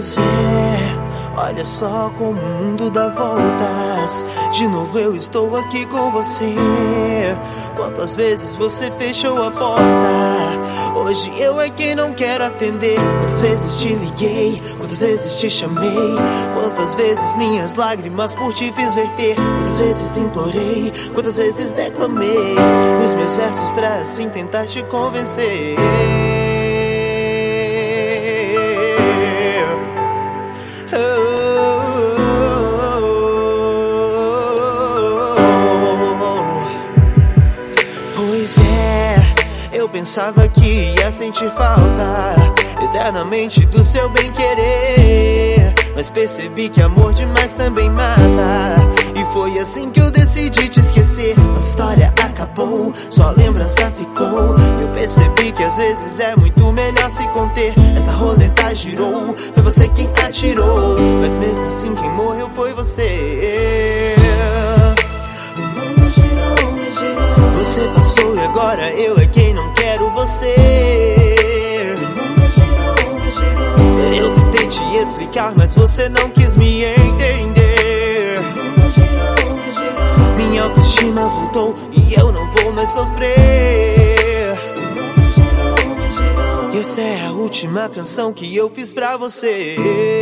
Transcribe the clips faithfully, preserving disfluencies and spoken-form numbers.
Pois é, olha só como o mundo dá voltas. De novo eu estou aqui com você. Quantas vezes você fechou a porta? Hoje eu é quem não quero atender. Quantas vezes te liguei, quantas vezes te chamei, quantas vezes minhas lágrimas por ti fiz verter, quantas vezes implorei, quantas vezes declamei os meus versos pra assim tentar te convencer. Pois é, eu pensava que ia sentir falta eternamente do seu bem-querer, mas percebi que amor demais também mata. E foi assim que eu decidi te esquecer. Nossa história acabou, sua lembrança ficou. Eu percebi que às vezes é muito melhor se conter. Essa roleta girou, foi você quem atirou, mas mesmo assim quem morreu foi você. Você passou e agora eu é quem não quero você. Eu tentei te explicar, mas você não quis me entender. Minha autoestima voltou e eu não vou mais sofrer. E essa é a última canção que eu fiz pra você.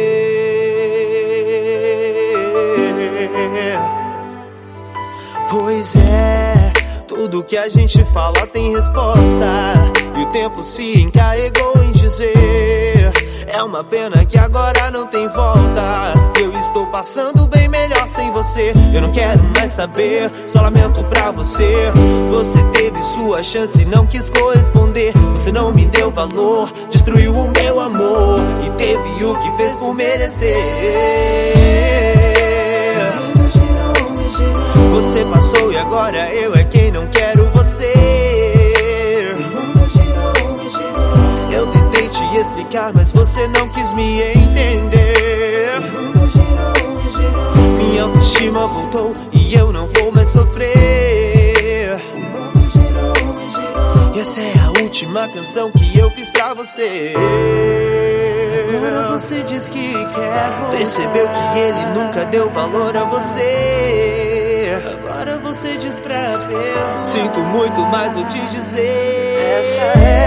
Pois é, tudo que a gente fala tem resposta, e o tempo se encarregou em dizer: é uma pena que agora não tem volta. Eu estou passando bem melhor sem você. Eu não quero mais saber, só lamento pra você. Você teve sua chance e não quis corresponder. Você não me deu valor, destruiu o meu amor, e teve o que fez por merecer. Você passou e agora eu é quem não quero você. Eu tentei te explicar, mas você não quis me entender. Minha autoestima voltou e eu não vou mais sofrer. E essa é a última canção que eu fiz pra você. Agora você diz que quer, percebeu que ele nunca deu valor a você. Agora você diz pra Deus: sinto muito, mas vou te dizer, essa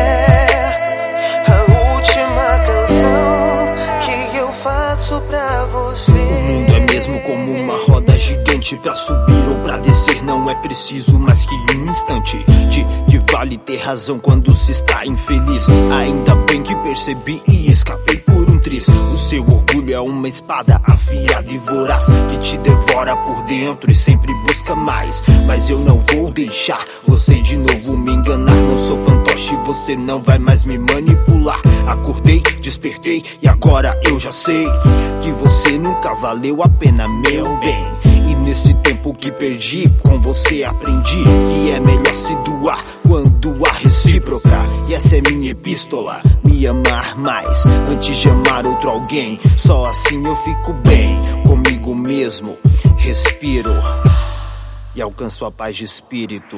é a última canção que eu faço pra você. O mundo é mesmo como uma roda gigante, pra subir ou pra descer não é preciso mais que um instante. De que vale ter razão quando se está infeliz. Ainda bem que percebi e escapei por um triz. O seu orgulho é uma espada afiada e voraz, que te devora por dentro e sempre busca mais. Mas eu não vou deixar você de novo me enganar. Não sou fantoche, você não vai mais me manipular. Acordei, despertei e agora eu já sei que você nunca valeu a pena, meu bem. E nesse tempo que perdi com você aprendi que é melhor se doar quando há recíproca. E essa é minha epístola: me amar mais antes de amar outro alguém. Só assim eu fico bem comigo mesmo, respiro e alcanço a paz de espírito.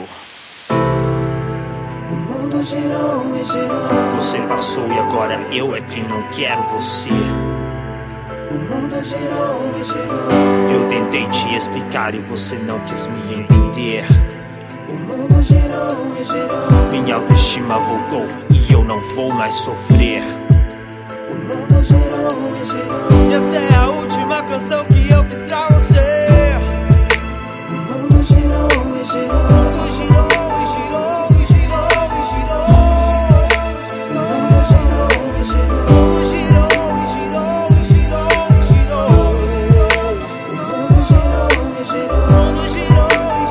O mundo girou e girou. Você passou e agora eu é quem não quero você. O mundo girou e girou. Eu tentei te explicar e você não quis me entender. O mundo girou e girou. Minha autoestima voltou e eu não vou mais sofrer. O mundo girou e girou. E essa é a última canção que eu fiz pra você. O mundo girou e girou. O mundo girou e girou e girou e girou. O mundo girou e girou. O mundo girou e girou e girou e girou. O mundo girou e girou. O mundo girou e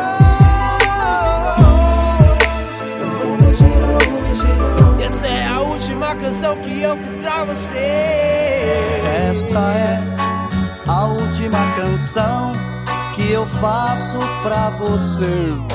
girou. O mundo girou e girou. E essa é a última canção que eu fiz pra você. Esta é a última canção que eu faço pra você.